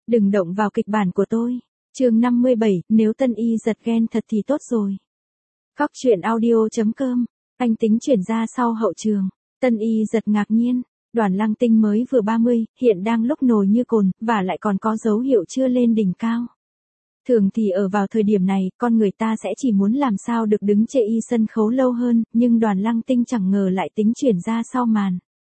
Đừng động vào kịch bản của tôi. Chương 57, nếu Tân Y giật ghen thật thì tốt rồi. Góc truyện audio.com, anh tính chuyển ra sau hậu trường. Tân Y giật ngạc nhiên, Đoàn Lăng Tinh mới vừa 30, hiện đang lúc nổi như cồn, và lại còn có dấu hiệu chưa lên đỉnh cao. Thường thì ở vào thời điểm này, con người ta sẽ chỉ muốn làm sao được đứng chê y sân khấu lâu hơn, nhưng Đoàn Lăng Tinh chẳng ngờ lại tính chuyển ra sau màn.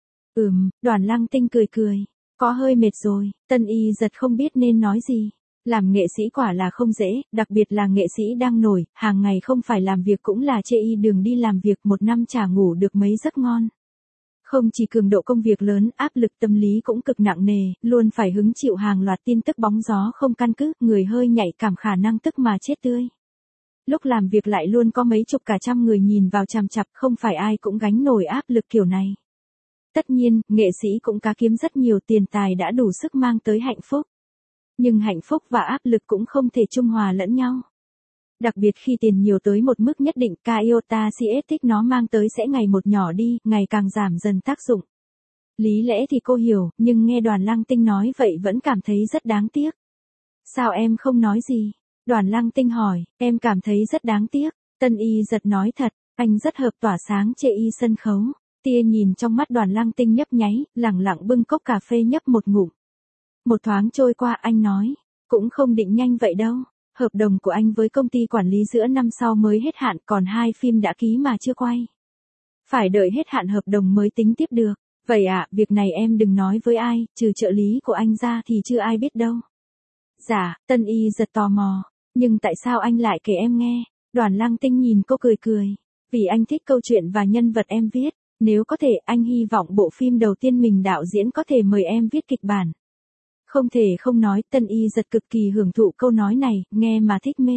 Đoàn Lăng Tinh cười cười, có hơi mệt rồi. Tân Y giật không biết nên nói gì. Làm nghệ sĩ quả là không dễ, đặc biệt là nghệ sĩ đang nổi, hàng ngày không phải làm việc cũng là chê y đường đi làm việc, một năm chả ngủ được mấy giấc ngon. Không chỉ cường độ công việc lớn, áp lực tâm lý cũng cực nặng nề, luôn phải hứng chịu hàng loạt tin tức bóng gió không căn cứ, người hơi nhạy cảm khả năng tức mà chết tươi. Lúc làm việc lại luôn có mấy chục cả trăm người nhìn vào chằm chặp, không phải ai cũng gánh nổi áp lực kiểu này. Tất nhiên, nghệ sĩ cũng cá kiếm rất nhiều, tiền tài đã đủ sức mang tới hạnh phúc. Nhưng hạnh phúc và áp lực cũng không thể trung hòa lẫn nhau. Đặc biệt khi tiền nhiều tới một mức nhất định, iota citic nó mang tới sẽ ngày một nhỏ đi, ngày càng giảm dần tác dụng. Lý lẽ thì cô hiểu, nhưng nghe Đoàn Lăng Tinh nói vậy vẫn cảm thấy rất đáng tiếc. Sao em không nói gì? Đoàn Lăng Tinh hỏi, em cảm thấy rất đáng tiếc. Tân Y giật nói thật, anh rất hợp tỏa sáng chê y sân khấu. Tia nhìn trong mắt Đoàn Lăng Tinh nhấp nháy, lẳng lặng bưng cốc cà phê nhấp một ngụm. Một thoáng trôi qua anh nói, cũng không định nhanh vậy đâu. Hợp đồng của anh với công ty quản lý giữa năm sau mới hết hạn, còn 2 phim đã ký mà chưa quay. Phải đợi hết hạn hợp đồng mới tính tiếp được. Vậy ạ, việc này em đừng nói với ai, trừ trợ lý của anh ra thì chưa ai biết đâu. Dạ, Tân Y giật tò mò. Nhưng tại sao anh lại kể em nghe? Đoàn Lăng Tinh nhìn cô cười cười. Vì anh thích câu chuyện và nhân vật em viết. Nếu có thể, anh hy vọng bộ phim đầu tiên mình đạo diễn có thể mời em viết kịch bản. Không thể không nói, Tân Y giật cực kỳ hưởng thụ câu nói này, nghe mà thích mê.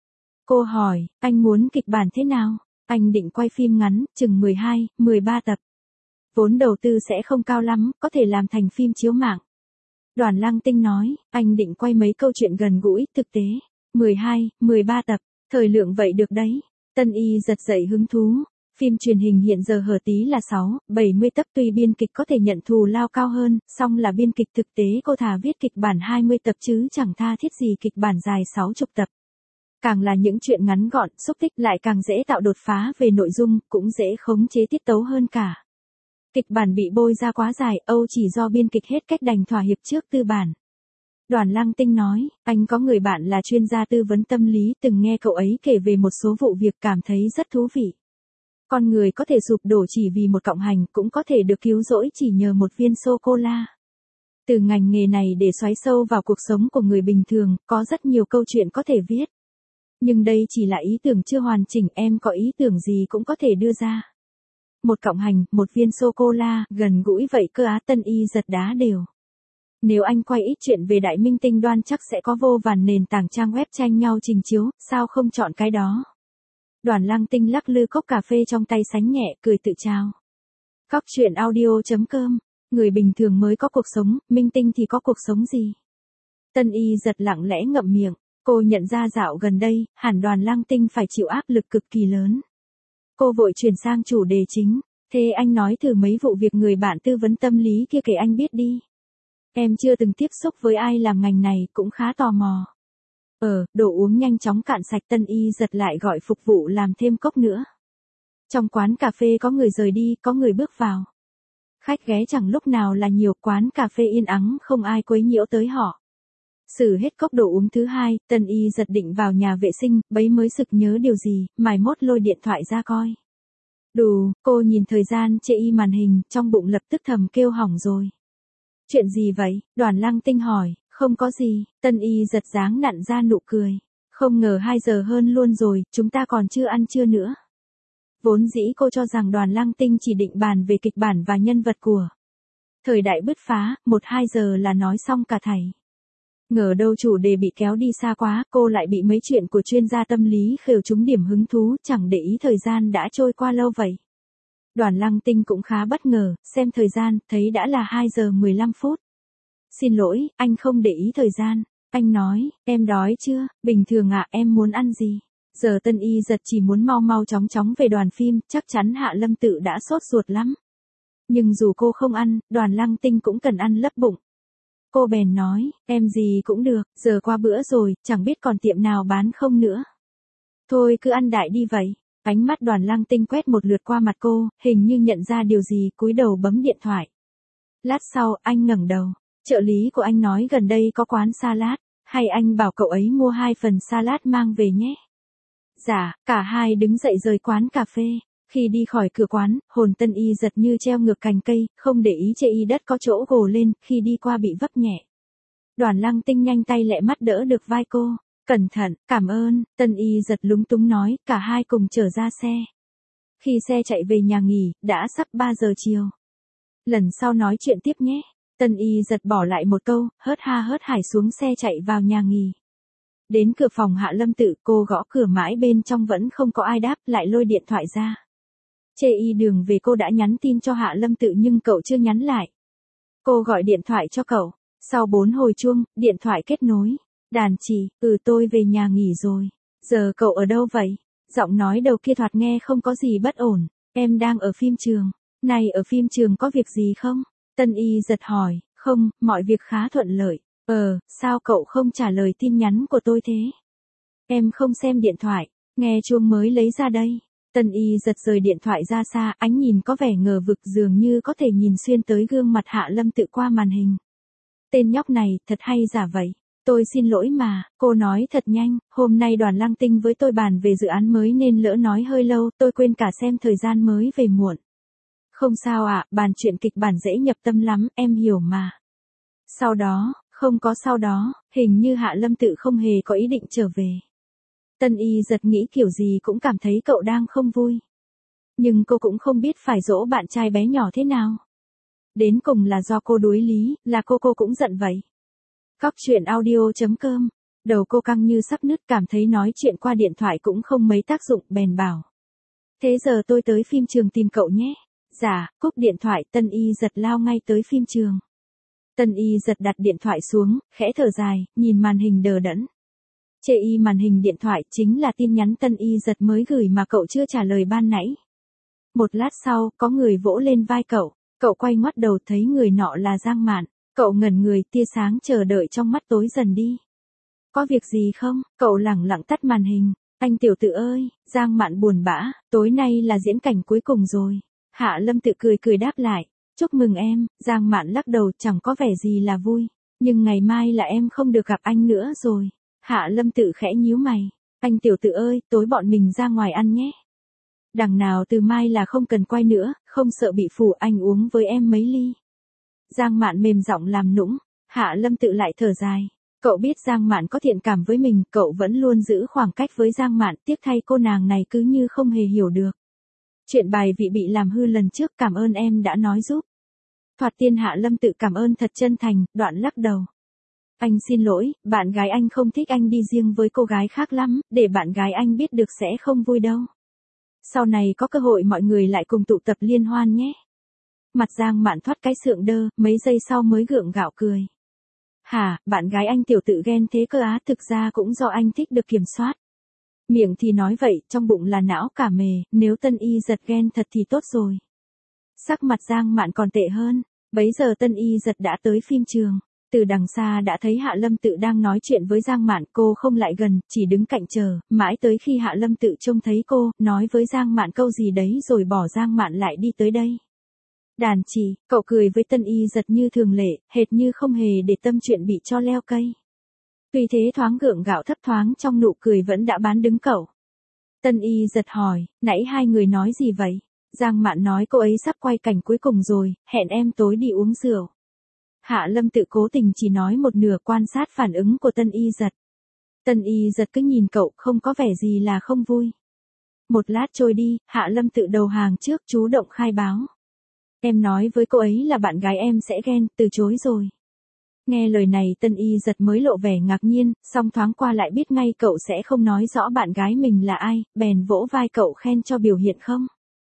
Cô hỏi, anh muốn kịch bản thế nào? Anh định quay phim ngắn, chừng 12, 13 tập. Vốn đầu tư sẽ không cao lắm, có thể làm thành phim chiếu mạng. Đoàn Lăng Tinh nói, anh định quay mấy câu chuyện gần gũi, thực tế. 12, 13 tập, thời lượng vậy được đấy. Tân Y giật dậy hứng thú. Phim truyền hình hiện giờ hở tí là 6, 70 tập, tuy biên kịch có thể nhận thù lao cao hơn, song là biên kịch thực tế cô thà viết kịch bản 20 tập chứ chẳng tha thiết gì kịch bản dài 60 tập. Càng là những chuyện ngắn gọn, xúc tích lại càng dễ tạo đột phá về nội dung, cũng dễ khống chế tiết tấu hơn cả. Kịch bản bị bôi ra quá dài, Âu chỉ do biên kịch hết cách đành thỏa hiệp trước tư bản. Đoàn Lăng Tinh nói, anh có người bạn là chuyên gia tư vấn tâm lý, từng nghe cậu ấy kể về một số vụ việc cảm thấy rất thú vị. Con người có thể sụp đổ chỉ vì một cọng hành, cũng có thể được cứu rỗi chỉ nhờ một viên sô-cô-la. Từ ngành nghề này để xoáy sâu vào cuộc sống của người bình thường, có rất nhiều câu chuyện có thể viết. Nhưng đây chỉ là ý tưởng chưa hoàn chỉnh, em có ý tưởng gì cũng có thể đưa ra. Một cọng hành, một viên sô-cô-la, gần gũi vậy cơ á. Tân Y giật đá đều. Nếu anh quay ít chuyện về đại minh tinh đoan chắc sẽ có vô vàn nền tảng trang web tranh nhau trình chiếu, sao không chọn cái đó? Đoàn Lăng Tinh lắc lư cốc cà phê trong tay sánh nhẹ, cười tự chào. Góc truyện audio.com, người bình thường mới có cuộc sống, minh tinh thì có cuộc sống gì? Tân Y giật lặng lẽ ngậm miệng, cô nhận ra dạo gần đây, hẳn Đoàn Lăng Tinh phải chịu áp lực cực kỳ lớn. Cô vội chuyển sang chủ đề chính, thế anh nói thử mấy vụ việc người bạn tư vấn tâm lý kia kể anh biết đi. Em chưa từng tiếp xúc với ai làm ngành này, cũng khá tò mò. Đồ uống nhanh chóng cạn sạch. Tân Y giật lại gọi phục vụ làm thêm cốc nữa. Trong quán cà phê có người rời đi, có người bước vào. Khách ghé chẳng lúc nào là nhiều, quán cà phê yên ắng, không ai quấy nhiễu tới họ. Xử hết cốc đồ uống thứ hai, Tân Y giật định vào nhà vệ sinh, bấy mới sực nhớ điều gì, mải mốt lôi điện thoại ra coi. Đù, cô nhìn thời gian chê y màn hình, trong bụng lập tức thầm kêu hỏng rồi. Chuyện gì vậy? Đoàn Lăng Tinh hỏi. Không có gì, Tân Y giật dáng nặn ra nụ cười. Không ngờ 2 giờ hơn luôn rồi, chúng ta còn chưa ăn trưa nữa. Vốn dĩ cô cho rằng Đoàn Lăng Tinh chỉ định bàn về kịch bản và nhân vật của thời đại bứt phá, 1-2 giờ là nói xong cả thảy. Ngờ đâu chủ đề bị kéo đi xa quá, cô lại bị mấy chuyện của chuyên gia tâm lý khều trúng điểm hứng thú, chẳng để ý thời gian đã trôi qua lâu vậy. Đoàn Lăng Tinh cũng khá bất ngờ, xem thời gian, thấy đã là 2 giờ 15 phút. Xin lỗi, anh không để ý thời gian. Anh nói, em đói chưa? Bình thường ạ, em muốn ăn gì? Giờ Tân Y giật chỉ muốn mau mau chóng chóng về đoàn phim, chắc chắn Hạ Lâm Tự đã sốt ruột lắm. Nhưng dù cô không ăn, Đoàn Lăng Tinh cũng cần ăn lấp bụng. Cô bèn nói, em gì cũng được, giờ qua bữa rồi, chẳng biết còn tiệm nào bán không nữa. Thôi cứ ăn đại đi vậy. Ánh mắt Đoàn Lăng Tinh quét một lượt qua mặt cô, hình như nhận ra điều gì, cúi đầu bấm điện thoại. Lát sau, anh ngẩng đầu. Trợ lý của anh nói gần đây có quán salad, hay anh bảo cậu ấy mua 2 phần salad mang về nhé. Dạ, cả hai đứng dậy rời quán cà phê. Khi đi khỏi cửa quán, hồn Tân Y giật như treo ngược cành cây, không để ý chê y đất có chỗ gồ lên, khi đi qua bị vấp nhẹ. Đoàn Lăng Tinh nhanh tay lẹ mắt đỡ được vai cô. Cẩn thận, cảm ơn, Tân Y giật lúng túng nói, cả hai cùng trở ra xe. Khi xe chạy về nhà nghỉ, đã sắp 3 giờ chiều. Lần sau nói chuyện tiếp nhé. Tân Y giật bỏ lại một câu, hớt ha hớt hải xuống xe chạy vào nhà nghỉ. Đến cửa phòng Hạ Lâm Tự, cô gõ cửa mãi bên trong vẫn không có ai đáp, lại lôi điện thoại ra. Chê y đường về cô đã nhắn tin cho Hạ Lâm Tự nhưng cậu chưa nhắn lại. Cô gọi điện thoại cho cậu. Sau 4 hồi chuông, điện thoại kết nối. Đàn chị, tôi về nhà nghỉ rồi. Giờ cậu ở đâu vậy? Giọng nói đầu kia thoạt nghe không có gì bất ổn. Em đang ở phim trường. Này ở phim trường có việc gì không? Tân Y giật hỏi. Không, mọi việc khá thuận lợi. Sao cậu không trả lời tin nhắn của tôi thế? Em không xem điện thoại. Nghe chuông mới lấy ra đây. Tân Y giật rời điện thoại ra xa, ánh nhìn có vẻ ngờ vực dường như có thể nhìn xuyên tới gương mặt Hạ Lâm Tự qua màn hình. Tên nhóc này, thật hay giả vậy. Tôi xin lỗi mà, cô nói thật nhanh, hôm nay Đoàn Lăng Tinh với tôi bàn về dự án mới nên lỡ nói hơi lâu, tôi quên cả xem thời gian mới về muộn. Không sao ạ, bàn chuyện kịch bản dễ nhập tâm lắm, em hiểu mà. Sau đó, không có sau đó, hình như Hạ Lâm Tự không hề có ý định trở về. Tân Y giật nghĩ kiểu gì cũng cảm thấy cậu đang không vui. Nhưng cô cũng không biết phải dỗ bạn trai bé nhỏ thế nào. Đến cùng là do cô đuối lý, là cô cũng giận vậy. Cóc truyện audio.com. Đầu cô căng như sắp nứt, cảm thấy nói chuyện qua điện thoại cũng không mấy tác dụng, bèn bảo. Thế giờ tôi tới phim trường tìm cậu nhé. Dạ, cúp điện thoại, Tân Y giật lao ngay tới phim trường. Tân Y giật đặt điện thoại xuống, khẽ thở dài, nhìn màn hình đờ đẫn. Chê y màn hình điện thoại chính là tin nhắn Tân Y giật mới gửi mà cậu chưa trả lời ban nãy. Một lát sau, có người vỗ lên vai cậu. Cậu quay ngoắt đầu thấy người nọ là Giang Mạn. Cậu ngẩn người, tia sáng chờ đợi trong mắt tối dần đi. Có việc gì không? Cậu lẳng lặng tắt màn hình. Anh tiểu tử ơi, Giang Mạn buồn bã, tối nay là diễn cảnh cuối cùng rồi. Hạ Lâm Tự cười đáp lại. Chúc mừng em, Giang Mạn lắc đầu, chẳng có vẻ gì là vui. Nhưng ngày mai là em không được gặp anh nữa rồi. Hạ Lâm Tự khẽ nhíu mày. Anh tiểu tử ơi, tối bọn mình ra ngoài ăn nhé. Đằng nào từ mai là không cần quay nữa, không sợ bị phủ, anh uống với em mấy ly. Giang Mạn mềm giọng làm nũng. Hạ Lâm Tự lại thở dài. Cậu biết Giang Mạn có thiện cảm với mình, cậu vẫn luôn giữ khoảng cách với Giang Mạn, tiếc thay cô nàng này cứ như không hề hiểu được. Chuyện bài vị bị làm hư lần trước, cảm ơn em đã nói giúp. Thoạt tiên Hạ Lâm Tự cảm ơn thật chân thành, đoạn lắc đầu. Anh xin lỗi, bạn gái anh không thích anh đi riêng với cô gái khác lắm, để bạn gái anh biết được sẽ không vui đâu. Sau này có cơ hội mọi người lại cùng tụ tập liên hoan nhé. Mặt Giang Mạn thoát cái sượng đơ, mấy giây sau mới gượng gạo cười. Hả, bạn gái anh tiểu tự ghen thế cơ á, thực ra cũng do anh thích được kiểm soát. Miệng thì nói vậy, trong bụng là não cả mề, nếu Tân Y giật ghen thật thì tốt rồi. Sắc mặt Giang Mạn còn tệ hơn, bấy giờ Tân Y giật đã tới phim trường. Từ đằng xa đã thấy Hạ Lâm Tự đang nói chuyện với Giang Mạn, cô không lại gần, chỉ đứng cạnh chờ, mãi tới khi Hạ Lâm Tự trông thấy cô, nói với Giang Mạn câu gì đấy rồi bỏ Giang Mạn lại đi tới đây. Đàn chị, cậu cười với Tân Y giật như thường lệ, hệt như không hề để tâm chuyện bị cho leo cây. Tuy thế thoáng gượng gạo thấp thoáng trong nụ cười vẫn đã bán đứng cậu. Tân Y giật hỏi, nãy hai người nói gì vậy? Giang Mạn nói cô ấy sắp quay cảnh cuối cùng rồi, hẹn em tối đi uống rượu. Hạ Lâm Tự cố tình chỉ nói một nửa, quan sát phản ứng của Tân Y giật. Tân Y giật cứ nhìn cậu, không có vẻ gì là không vui. Một lát trôi đi, Hạ Lâm Tự đầu hàng trước chủ động khai báo. Em nói với cô ấy là bạn gái em sẽ ghen, từ chối rồi. Nghe lời này Tân Y giật mới lộ vẻ ngạc nhiên, song thoáng qua lại biết ngay cậu sẽ không nói rõ bạn gái mình là ai, bèn vỗ vai cậu khen cho biểu hiện không.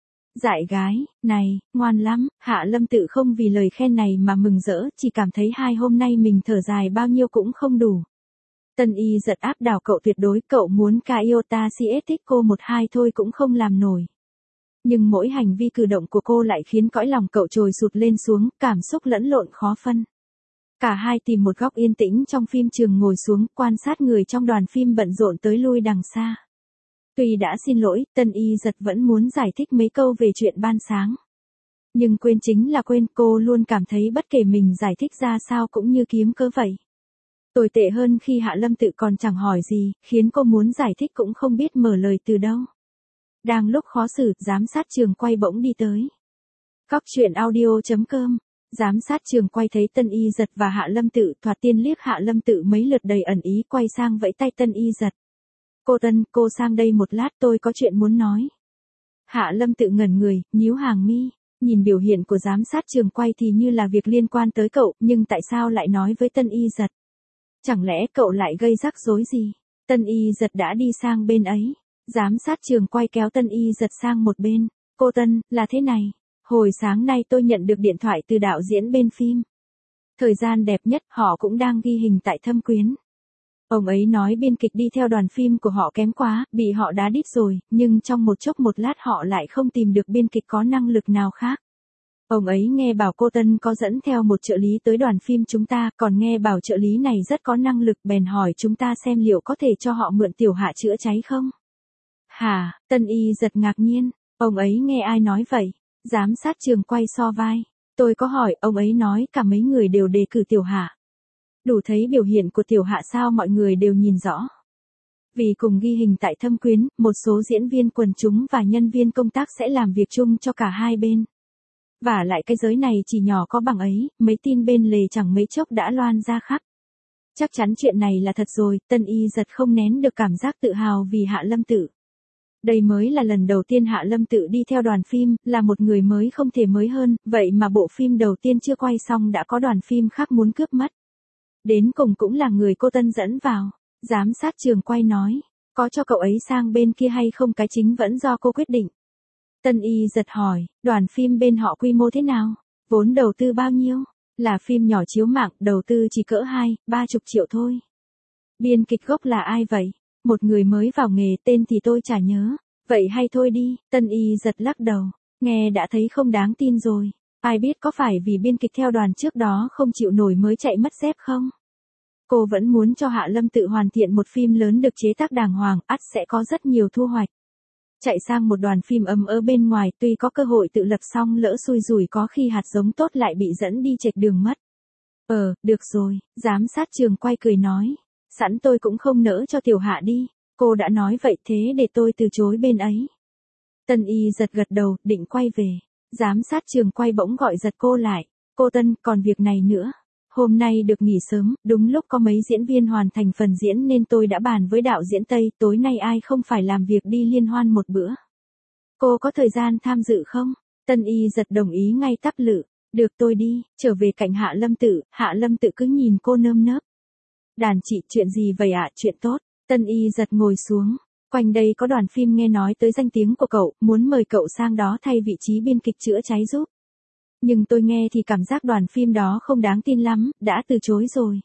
Dại gái, này, ngoan lắm, Hạ Lâm Tự không vì lời khen này mà mừng rỡ, chỉ cảm thấy hai hôm nay mình thở dài bao nhiêu cũng không đủ. Tân Y giật áp đảo cậu tuyệt đối, cậu muốn ca iota CS thích cô 1-2 thôi cũng không làm nổi. Nhưng mỗi hành vi cử động của cô lại khiến cõi lòng cậu trồi sụt lên xuống, cảm xúc lẫn lộn khó phân. Cả hai tìm một góc yên tĩnh trong phim trường ngồi xuống, quan sát người trong đoàn phim bận rộn tới lui đằng xa. Tuy đã xin lỗi, Tân Y Giật vẫn muốn giải thích mấy câu về chuyện ban sáng. Nhưng quên chính là quên, cô luôn cảm thấy bất kể mình giải thích ra sao cũng như kiếm cớ vậy. Tồi tệ hơn khi Hạ Lâm Tự còn chẳng hỏi gì, khiến cô muốn giải thích cũng không biết mở lời từ đâu. Đang lúc khó xử, giám sát trường quay bỗng đi tới. Cóc truyện audio.com. Giám sát trường quay thấy Tân Y Giật và Hạ Lâm Tự, thoạt tiên liếc Hạ Lâm Tự mấy lượt đầy ẩn ý, quay sang vẫy tay Tân Y Giật. Cô Tân, cô sang đây một lát, tôi có chuyện muốn nói. Hạ Lâm Tự ngẩn người, nhíu hàng mi, nhìn biểu hiện của giám sát trường quay thì như là việc liên quan tới cậu, nhưng tại sao lại nói với Tân Y Giật? Chẳng lẽ cậu lại gây rắc rối gì? Tân Y Giật đã đi sang bên ấy. Giám sát trường quay kéo Tân Y Giật sang một bên. Cô Tân, là thế này. Hồi sáng nay tôi nhận được điện thoại từ đạo diễn bên phim. Thời gian đẹp nhất, họ cũng đang ghi hình tại Thâm Quyến. Ông ấy nói biên kịch đi theo đoàn phim của họ kém quá, bị họ đá đít rồi, nhưng trong một chốc một lát họ lại không tìm được biên kịch có năng lực nào khác. Ông ấy nghe bảo cô Tân có dẫn theo một trợ lý tới đoàn phim chúng ta, còn nghe bảo trợ lý này rất có năng lực, bèn hỏi chúng ta xem liệu có thể cho họ mượn Tiểu Hạ chữa cháy không. Hả? Tân Y Giật ngạc nhiên, ông ấy nghe ai nói vậy? Giám sát trường quay so vai. Tôi có hỏi, ông ấy nói cả mấy người đều đề cử Tiểu Hạ. Đủ thấy biểu hiện của Tiểu Hạ sao mọi người đều nhìn rõ. Vì cùng ghi hình tại Thâm Quyến, một số diễn viên quần chúng và nhân viên công tác sẽ làm việc chung cho cả hai bên. Và lại cái giới này chỉ nhỏ có bằng ấy, mấy tin bên lề chẳng mấy chốc đã loan ra khắp. Chắc chắn chuyện này là thật rồi, Tân Y Giật không nén được cảm giác tự hào vì Hạ Lâm Tự. Đây mới là lần đầu tiên Hạ Lâm Tự đi theo đoàn phim, là một người mới không thể mới hơn, vậy mà bộ phim đầu tiên chưa quay xong đã có đoàn phim khác muốn cướp mất. Đến cùng cũng là người cô Tân dẫn vào. Giám sát trường quay nói, có cho cậu ấy sang bên kia hay không cái chính vẫn do cô quyết định. Tân Y Giật hỏi, đoàn phim bên họ quy mô thế nào? Vốn đầu tư bao nhiêu? Là phim nhỏ chiếu mạng, đầu tư chỉ cỡ 2-30 triệu thôi. Biên kịch gốc là ai vậy? Một người mới vào nghề, tên thì tôi chả nhớ. Vậy hay thôi đi, Tân Y Giật lắc đầu, nghe đã thấy không đáng tin rồi. Ai biết có phải vì biên kịch theo đoàn trước đó không chịu nổi mới chạy mất dép không? Cô vẫn muốn cho Hạ Lâm Tự hoàn thiện một phim lớn được chế tác đàng hoàng, ắt sẽ có rất nhiều thu hoạch. Chạy sang một đoàn phim ấm ở bên ngoài, tuy có cơ hội tự lập xong lỡ xui rủi có khi hạt giống tốt lại bị dẫn đi chệch đường mất. Được rồi, giám sát trường quay cười nói. Sẵn tôi cũng không nỡ cho Tiểu Hạ đi. Cô đã nói vậy thế để tôi từ chối bên ấy. Tân Y Giật gật đầu, định quay về. Giám sát trường quay bỗng gọi giật cô lại. Cô Tân, còn việc này nữa. Hôm nay được nghỉ sớm, đúng lúc có mấy diễn viên hoàn thành phần diễn nên tôi đã bàn với đạo diễn Tây, tối nay ai không phải làm việc đi liên hoan một bữa. Cô có thời gian tham dự không? Tân Y Giật đồng ý ngay tắp lự. Được tôi đi, trở về cạnh Hạ Lâm Tự, Hạ Lâm Tự cứ nhìn cô nơm nớp. Đàn chị, chuyện gì vậy ạ? Chuyện tốt. Tân Y Giật ngồi xuống. Quanh đây có đoàn phim nghe nói tới danh tiếng của cậu, muốn mời cậu sang đó thay vị trí biên kịch chữa cháy giúp. Nhưng tôi nghe thì cảm giác đoàn phim đó không đáng tin lắm, đã từ chối rồi.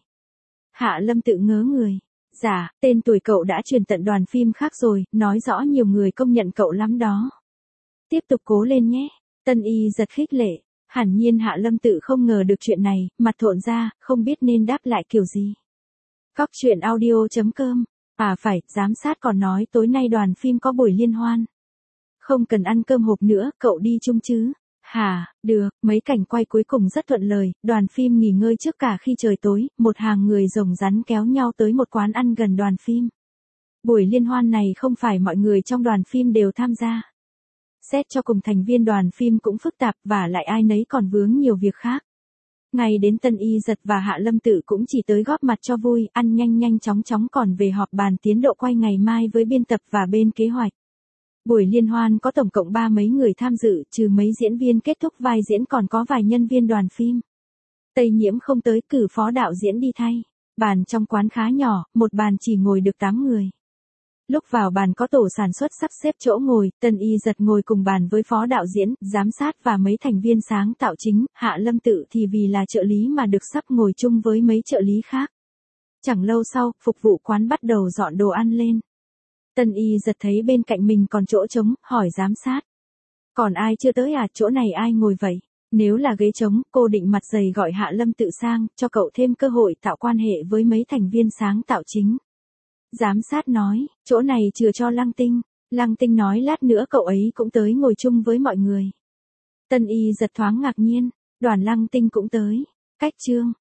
Hạ Lâm Tự ngớ người. Dạ, tên tuổi cậu đã truyền tận đoàn phim khác rồi, nói rõ nhiều người công nhận cậu lắm đó. Tiếp tục cố lên nhé. Tân Y Giật khích lệ. Hẳn nhiên Hạ Lâm Tự không ngờ được chuyện này, mặt thộn ra, không biết nên đáp lại kiểu gì. Cóc truyện audio.com. À phải, giám sát còn nói tối nay đoàn phim có buổi liên hoan. Không cần ăn cơm hộp nữa, cậu đi chung chứ? Hả, được, mấy cảnh quay cuối cùng rất thuận lời, đoàn phim nghỉ ngơi trước cả khi trời tối, một hàng người rồng rắn kéo nhau tới một quán ăn gần đoàn phim. Buổi liên hoan này không phải mọi người trong đoàn phim đều tham gia. Xét cho cùng thành viên đoàn phim cũng phức tạp và lại ai nấy còn vướng nhiều việc khác. Ngay đến Tân Y Giật và Hạ Lâm Tự cũng chỉ tới góp mặt cho vui, ăn nhanh nhanh chóng chóng còn về họp bàn tiến độ quay ngày mai với biên tập và bên kế hoạch. Buổi liên hoan có tổng cộng 30 mấy người tham dự, trừ mấy diễn viên kết thúc vai diễn còn có vài nhân viên đoàn phim. Tây Nhiễm không tới, cử phó đạo diễn đi thay. Bàn trong quán khá nhỏ, một bàn chỉ ngồi được 8 người. Lúc vào bàn có tổ sản xuất sắp xếp chỗ ngồi, Tân Y Giật ngồi cùng bàn với phó đạo diễn, giám sát và mấy thành viên sáng tạo chính, Hạ Lâm Tự thì vì là trợ lý mà được sắp ngồi chung với mấy trợ lý khác. Chẳng lâu sau, phục vụ quán bắt đầu dọn đồ ăn lên. Tân Y Giật thấy bên cạnh mình còn chỗ trống, hỏi giám sát. Còn ai chưa tới à, chỗ này ai ngồi vậy? Nếu là ghế trống, cô định mặt dày gọi Hạ Lâm tự sang, cho cậu thêm cơ hội tạo quan hệ với mấy thành viên sáng tạo chính. Giám sát nói, chỗ này chừa cho Lăng Tinh. Lăng Tinh nói lát nữa cậu ấy cũng tới ngồi chung với mọi người. Tân Y giật thoáng ngạc nhiên, Đoàn Lăng Tinh cũng tới. Cách Trương,